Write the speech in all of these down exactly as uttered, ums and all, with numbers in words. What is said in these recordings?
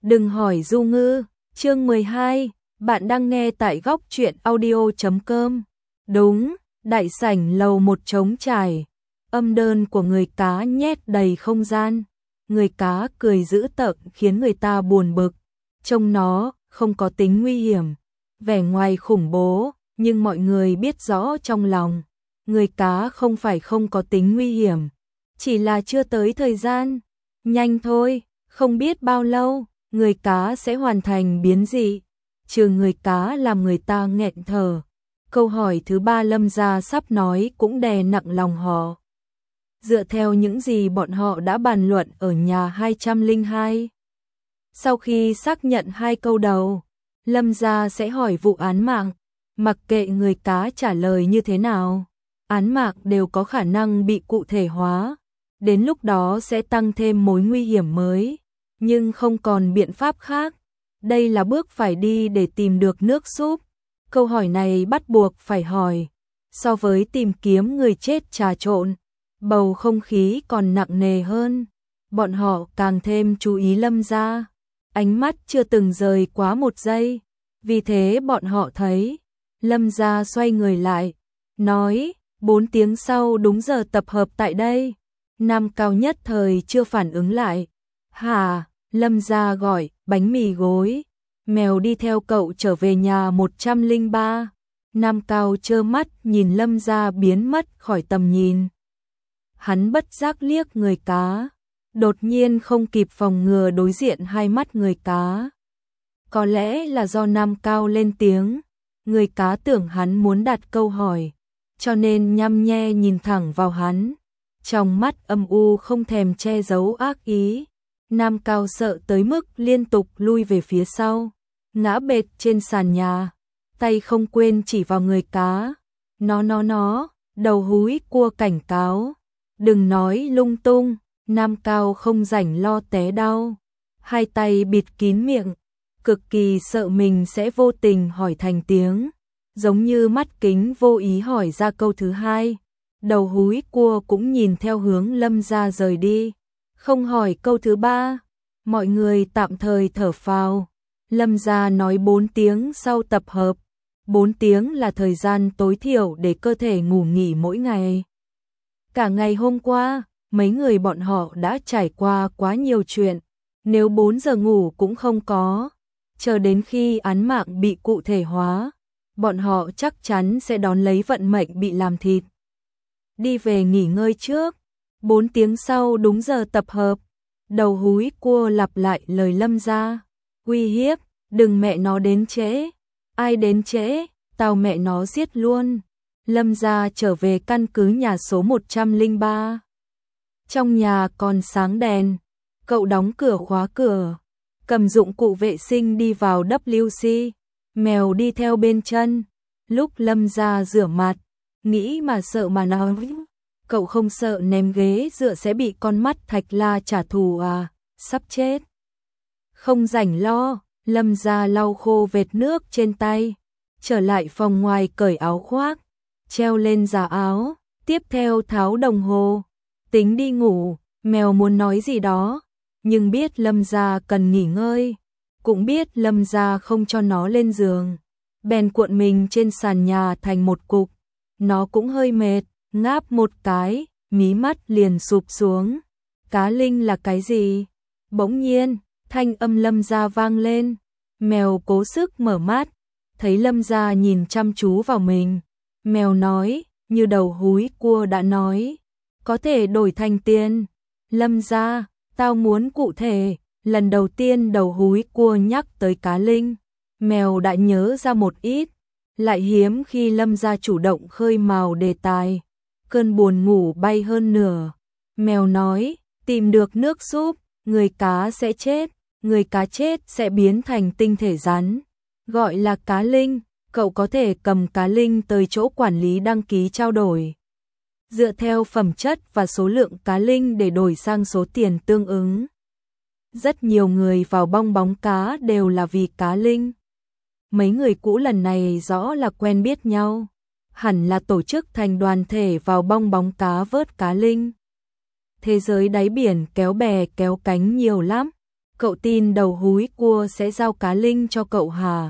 Đừng hỏi Du Ngư, chương mười hai, bạn đang nghe tại góc truyện audio chấm com. Đúng, đại sảnh lầu một trống trải, âm đơn của người cá nhét đầy không gian. Người cá cười dữ tợn khiến người ta buồn bực. Trông nó không có tính nguy hiểm, vẻ ngoài khủng bố, nhưng mọi người biết rõ trong lòng. Người cá không phải không có tính nguy hiểm, chỉ là chưa tới thời gian. Nhanh thôi, không biết bao lâu, người cá sẽ hoàn thành biến dị. Trừ người cá làm người ta nghẹn thở. Câu hỏi thứ ba Lâm gia sắp nói cũng đè nặng lòng họ. Dựa theo những gì bọn họ đã bàn luận ở nhà hai trăm lẻ hai. Sau khi xác nhận hai câu đầu, Lâm gia sẽ hỏi vụ án mạng. Mặc kệ người cá trả lời như thế nào, án mạng đều có khả năng bị cụ thể hóa. Đến lúc đó sẽ tăng thêm mối nguy hiểm mới, nhưng không còn biện pháp khác. Đây là bước phải đi để tìm được nước súp. Câu hỏi này bắt buộc phải hỏi. So với tìm kiếm người chết trà trộn, bầu không khí còn nặng nề hơn. Bọn họ càng thêm chú ý Lâm gia. Ánh mắt chưa từng rời quá một giây. Vì thế bọn họ thấy Lâm gia xoay người lại, nói, bốn tiếng sau đúng giờ tập hợp tại đây. Nam Cao nhất thời chưa phản ứng lại. Hả? Lâm gia gọi, bánh mì gối. Mèo đi theo cậu trở về nhà một trăm lẻ ba. Nam Cao trơ mắt nhìn Lâm gia biến mất khỏi tầm nhìn. Hắn bất giác liếc người cá, đột nhiên không kịp phòng ngừa đối diện hai mắt người cá. Có lẽ là do Nam Cao lên tiếng, người cá tưởng hắn muốn đặt câu hỏi, cho nên nhăm nhe nhìn thẳng vào hắn. Trong mắt âm u không thèm che giấu ác ý. Nam Cao sợ tới mức liên tục lui về phía sau, ngã bệt trên sàn nhà, tay không quên chỉ vào người cá. Nó nó nó, đầu húi cua cảnh cáo. Đừng nói lung tung. Nam Cao không rảnh lo té đau, hai tay bịt kín miệng, cực kỳ sợ mình sẽ vô tình hỏi thành tiếng, giống như mắt kính vô ý hỏi ra câu thứ hai. Đầu húi cua cũng nhìn theo hướng Lâm gia rời đi, không hỏi câu thứ ba. Mọi người tạm thời thở phào. Lâm gia nói bốn tiếng sau tập hợp. Bốn tiếng là thời gian tối thiểu để cơ thể ngủ nghỉ mỗi ngày. Cả ngày hôm qua, mấy người bọn họ đã trải qua quá nhiều chuyện. Nếu bốn giờ ngủ cũng không có, chờ đến khi án mạng bị cụ thể hóa, bọn họ chắc chắn sẽ đón lấy vận mệnh bị làm thịt. Đi về nghỉ ngơi trước. Bốn tiếng sau đúng giờ tập hợp. Đầu húi cua lặp lại lời Lâm gia. Uy hiếp, đừng mẹ nó đến trễ. Ai đến trễ, tao mẹ nó giết luôn. Lâm gia trở về căn cứ nhà số một trăm lẻ ba. Trong nhà còn sáng đèn. Cậu đóng cửa khóa cửa, cầm dụng cụ vệ sinh đi vào W C. Mèo đi theo bên chân. Lúc Lâm gia rửa mặt, nghĩ mà sợ mà nói. Cậu không sợ ném ghế dựa sẽ bị con mắt Thạch La trả thù à, sắp chết. Không rảnh lo. Lâm gia lau khô vệt nước trên tay, trở lại phòng ngoài cởi áo khoác, treo lên giả áo, tiếp theo tháo đồng hồ, tính đi ngủ. Mèo muốn nói gì đó, nhưng biết Lâm gia cần nghỉ ngơi, cũng biết Lâm gia không cho nó lên giường, bèn cuộn mình trên sàn nhà thành một cục. Nó cũng hơi mệt, ngáp một cái, mí mắt liền sụp xuống. Cá linh là cái gì? Bỗng nhiên, thanh âm Lâm gia vang lên. Mèo cố sức mở mắt, thấy Lâm gia nhìn chăm chú vào mình. Mèo nói, như đầu húi cua đã nói, có thể đổi thành tiền. Lâm gia, tao muốn cụ thể. Lần đầu tiên đầu húi cua nhắc tới cá linh, mèo đã nhớ ra một ít. Lại hiếm khi Lâm gia chủ động khơi mào đề tài. Cơn buồn ngủ bay hơn nửa. Mèo nói, tìm được nước súp, người cá sẽ chết. Người cá chết sẽ biến thành tinh thể rắn, gọi là cá linh. Cậu có thể cầm cá linh tới chỗ quản lý đăng ký trao đổi, dựa theo phẩm chất và số lượng cá linh để đổi sang số tiền tương ứng. Rất nhiều người vào bong bóng cá đều là vì cá linh. Mấy người cũ lần này rõ là quen biết nhau, hẳn là tổ chức thành đoàn thể vào bong bóng cá vớt cá linh. Thế giới đáy biển kéo bè kéo cánh nhiều lắm. cậu tin đầu húi cua sẽ giao cá linh cho cậu hả?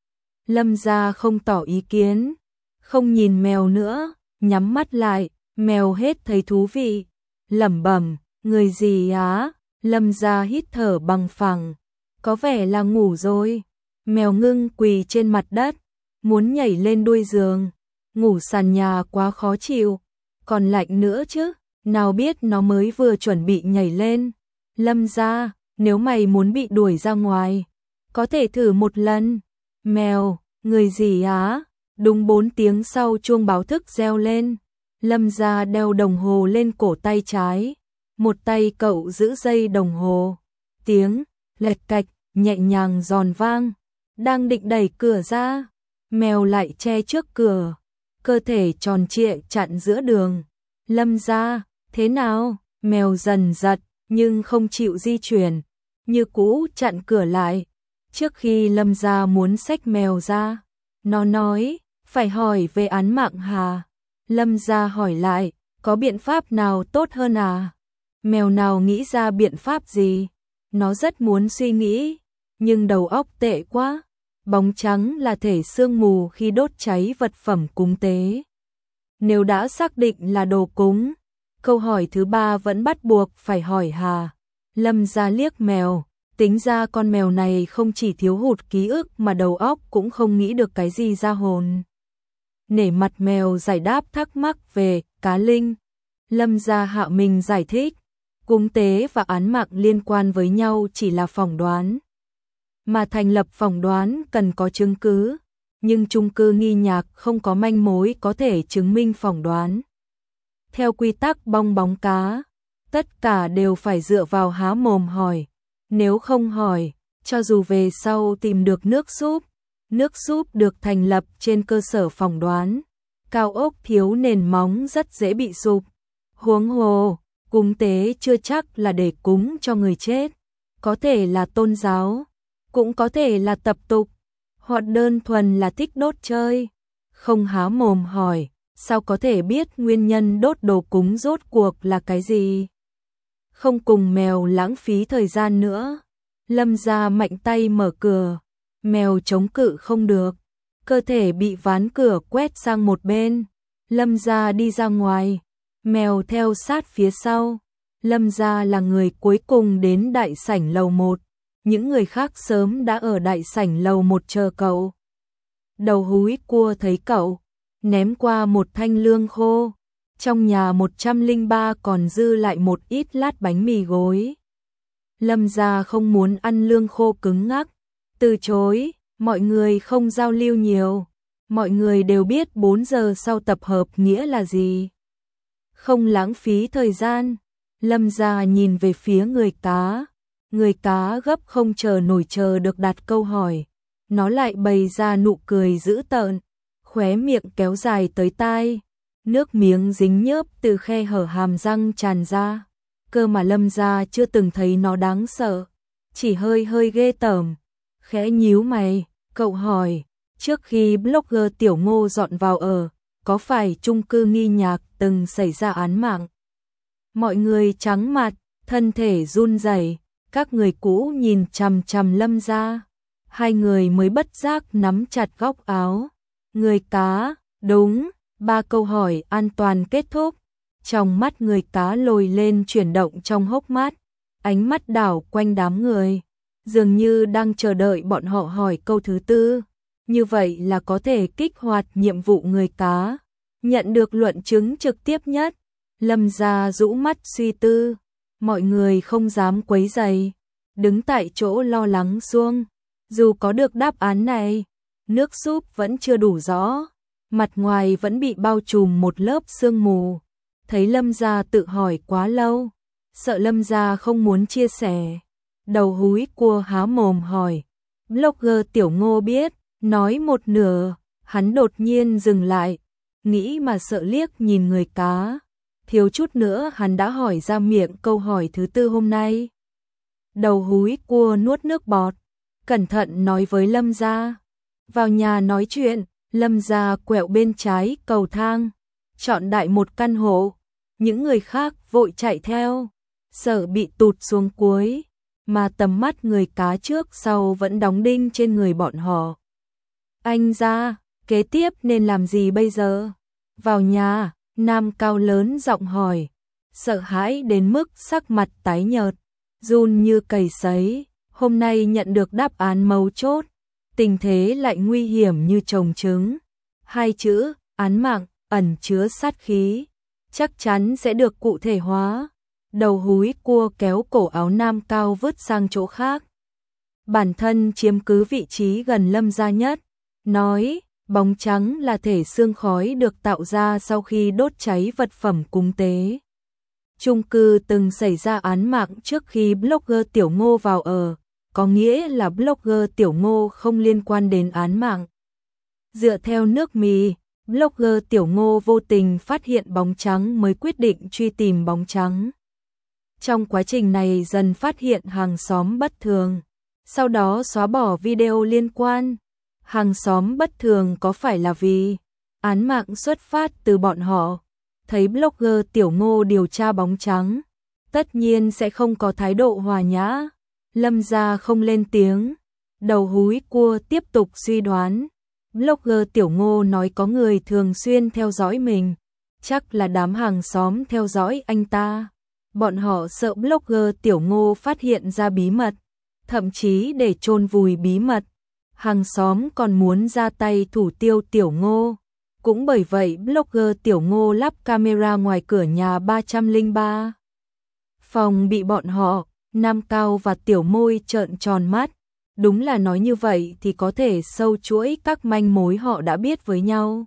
Lâm Gia không tỏ ý kiến, không nhìn mèo nữa, nhắm mắt lại, mèo hết thấy thú vị, lẩm bẩm, người gì á? Lâm Gia hít thở bằng phẳng, có vẻ là ngủ rồi. Mèo ngưng quỳ trên mặt đất, muốn nhảy lên đuôi giường, ngủ sàn nhà quá khó chịu, còn lạnh nữa chứ, nào biết nó mới vừa chuẩn bị nhảy lên. Lâm Gia, nếu mày muốn bị đuổi ra ngoài, có thể thử một lần. Mèo, người gì á? Đúng bốn tiếng sau chuông báo thức reo lên. Lâm Gia đeo đồng hồ lên cổ tay trái, một tay cậu giữ dây đồng hồ. Tiếng lệch cạch nhẹ nhàng giòn vang, đang định đẩy cửa ra, mèo lại che trước cửa, cơ thể tròn trịa chặn giữa đường. Lâm Gia, thế nào? Mèo dần giật nhưng không chịu di chuyển, như cũ chặn cửa lại. Trước khi Lâm Gia muốn xách mèo ra, nó nói, phải hỏi về án mạng Hà. Lâm Gia hỏi lại, có biện pháp nào tốt hơn à? Mèo nào nghĩ ra biện pháp gì? Nó rất muốn suy nghĩ, nhưng đầu óc tệ quá. Bóng trắng là thể sương mù khi đốt cháy vật phẩm cúng tế. Nếu đã xác định là đồ cúng, câu hỏi thứ ba vẫn bắt buộc phải hỏi Hà. Lâm Gia liếc mèo, tính ra con mèo này không chỉ thiếu hụt ký ức mà đầu óc cũng không nghĩ được cái gì ra hồn. Nể mặt mèo giải đáp thắc mắc về cá linh, Lâm Gia hạ mình giải thích, cúng tế và án mạng liên quan với nhau chỉ là phỏng đoán. Mà thành lập phỏng đoán cần có chứng cứ, nhưng chung cư Nghi Nhạc không có manh mối có thể chứng minh phỏng đoán. Theo quy tắc bong bóng cá, tất cả đều phải dựa vào há mồm hỏi. Nếu không hỏi, cho dù về sau tìm được nước súp, nước súp được thành lập trên cơ sở phỏng đoán, cao ốc thiếu nền móng rất dễ bị sụp. Huống hồ, cúng tế chưa chắc là để cúng cho người chết, có thể là tôn giáo, cũng có thể là tập tục, hoặc đơn thuần là thích đốt chơi. Không há mồm hỏi, sao có thể biết nguyên nhân đốt đồ cúng rốt cuộc là cái gì? Không cùng mèo lãng phí thời gian nữa, Lâm Gia mạnh tay mở cửa, mèo chống cự không được, cơ thể bị ván cửa quét sang một bên. Lâm Gia đi ra ngoài, mèo theo sát phía sau. Lâm Gia là người cuối cùng đến đại sảnh lầu một, những người khác sớm đã ở đại sảnh lầu một chờ cậu. Đầu húi cua thấy cậu, ném qua một thanh lương khô. Trong nhà một trăm lẻ ba còn dư lại một ít lát bánh mì gối. Lâm Gia không muốn ăn lương khô cứng ngắc, từ chối, mọi người không giao lưu nhiều. Mọi người đều biết bốn giờ sau tập hợp nghĩa là gì. Không lãng phí thời gian, Lâm Gia nhìn về phía người cá. Người cá gấp không chờ nổi chờ được đặt câu hỏi. Nó lại bày ra nụ cười dữ tợn, khóe miệng kéo dài tới tai. Nước miếng dính nhớp từ khe hở hàm răng tràn ra. Cơ mà Lâm Gia chưa từng thấy nó đáng sợ, chỉ hơi hơi ghê tởm. Khẽ nhíu mày, cậu hỏi, trước khi blogger Tiểu Ngô dọn vào ở, có phải chung cư Nghi Nhạc từng xảy ra án mạng? Mọi người trắng mặt, thân thể run rẩy, các người cũ nhìn chằm chằm Lâm Gia. Hai người mới bất giác nắm chặt góc áo. Người cá, đúng. Ba câu hỏi an toàn kết thúc, trong mắt người cá lồi lên chuyển động trong hốc mắt, ánh mắt đảo quanh đám người, dường như đang chờ đợi bọn họ hỏi câu thứ tư. Như vậy là có thể kích hoạt nhiệm vụ người cá, nhận được luận chứng trực tiếp nhất. Lâm Gia rũ mắt suy tư, mọi người không dám quấy rầy, đứng tại chỗ lo lắng suông. Dù có được đáp án này, nước súp vẫn chưa đủ rõ. Mặt ngoài vẫn bị bao trùm một lớp sương mù. Thấy Lâm Gia tự hỏi quá lâu, sợ Lâm Gia không muốn chia sẻ. Đầu húi cua há mồm hỏi. Blogger Tiểu Ngô biết, nói một nửa, hắn đột nhiên dừng lại, nghĩ mà sợ liếc nhìn người cá. Thiếu chút nữa hắn đã hỏi ra miệng câu hỏi thứ tư hôm nay. Đầu húi cua nuốt nước bọt, cẩn thận nói với Lâm Gia. Vào nhà nói chuyện. Lâm Gia quẹo bên trái cầu thang, chọn đại một căn hộ. Những người khác vội chạy theo, sợ bị tụt xuống cuối. mà tầm mắt người cá trước sau vẫn đóng đinh trên người bọn họ. Anh ra, kế tiếp nên làm gì bây giờ? Vào nhà, Nam Cao lớn giọng hỏi, sợ hãi đến mức sắc mặt tái nhợt, run như cầy sấy. Hôm nay nhận được đáp án mấu chốt, tình thế lại nguy hiểm như chồng trứng. Hai chữ, án mạng, ẩn chứa sát khí, chắc chắn sẽ được cụ thể hóa. Đầu húi cua kéo cổ áo Nam Cao vứt sang chỗ khác. Bản thân chiếm cứ vị trí gần Lâm gia nhất, nói, bóng trắng là thể xương khói được tạo ra sau khi đốt cháy vật phẩm cúng tế. Chung cư từng xảy ra án mạng trước khi blogger Tiểu Ngô vào ở, có nghĩa là blogger Tiểu Ngô không liên quan đến án mạng. Dựa theo nước mì, blogger Tiểu Ngô vô tình phát hiện bóng trắng mới quyết định truy tìm bóng trắng. Trong quá trình này dần phát hiện hàng xóm bất thường, sau đó xóa bỏ video liên quan. Hàng xóm bất thường có phải là vì án mạng xuất phát từ bọn họ? Thấy blogger Tiểu Ngô điều tra bóng trắng, tất nhiên sẽ không có thái độ hòa nhã. Lâm gia không lên tiếng, đầu húi cua tiếp tục suy đoán. Blogger Tiểu Ngô nói có người thường xuyên theo dõi mình, chắc là đám hàng xóm theo dõi anh ta. Bọn họ sợ blogger Tiểu Ngô phát hiện ra bí mật, thậm chí để chôn vùi bí mật. Hàng xóm còn muốn ra tay thủ tiêu Tiểu Ngô. Cũng bởi vậy blogger Tiểu Ngô lắp camera ngoài cửa nhà ba trăm lẻ ba. Phòng bị bọn họ, Nam Cao và Tiểu Môi trợn tròn mắt. Đúng là nói như vậy thì có thể sâu chuỗi các manh mối họ đã biết với nhau.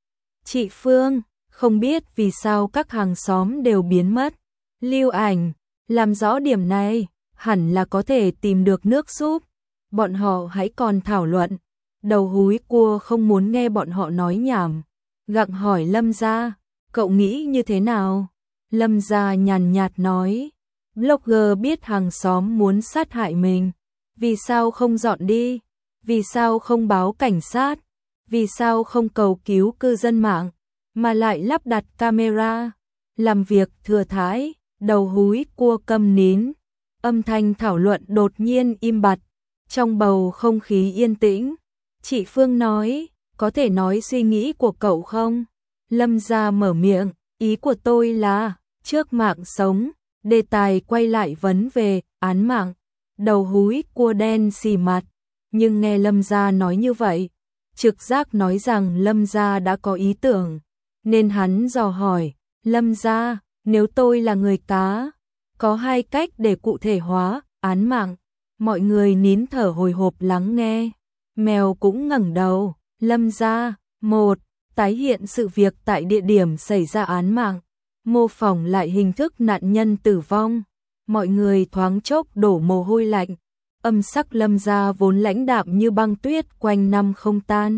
Chị Phương, không biết vì sao các hàng xóm đều biến mất. Lưu ảnh, làm rõ điểm này, hẳn là có thể tìm được nước giúp. Bọn họ hãy còn thảo luận. Đầu húi cua không muốn nghe bọn họ nói nhảm, gặng hỏi Lâm gia, cậu nghĩ như thế nào? Lâm gia nhàn nhạt nói, blogger biết hàng xóm muốn sát hại mình, vì sao không dọn đi? Vì sao không báo cảnh sát? Vì sao không cầu cứu cư dân mạng, mà lại lắp đặt camera? Làm việc thừa thãi, đầu húi cua câm nín, âm thanh thảo luận đột nhiên im bặt, trong bầu không khí yên tĩnh. Chị Phương nói, có thể nói suy nghĩ của cậu không? Lâm gia mở miệng, ý của tôi là, trước mạng sống, đề tài quay lại vấn về, án mạng. Đầu húi cua đen xì mặt, nhưng nghe Lâm gia nói như vậy, trực giác nói rằng Lâm gia đã có ý tưởng, nên hắn dò hỏi, Lâm gia, nếu tôi là người cá, có hai cách để cụ thể hóa, án mạng. Mọi người nín thở hồi hộp lắng nghe. Mèo cũng ngẩng đầu. Lâm gia, một, tái hiện sự việc tại địa điểm xảy ra án mạng, mô phỏng lại hình thức nạn nhân tử vong. Mọi người thoáng chốc đổ mồ hôi lạnh. Âm sắc Lâm gia vốn lãnh đạm như băng tuyết quanh năm không tan,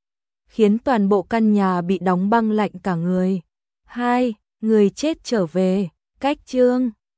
khiến toàn bộ căn nhà bị đóng băng lạnh cả người. Hai, người chết trở về. Cách chương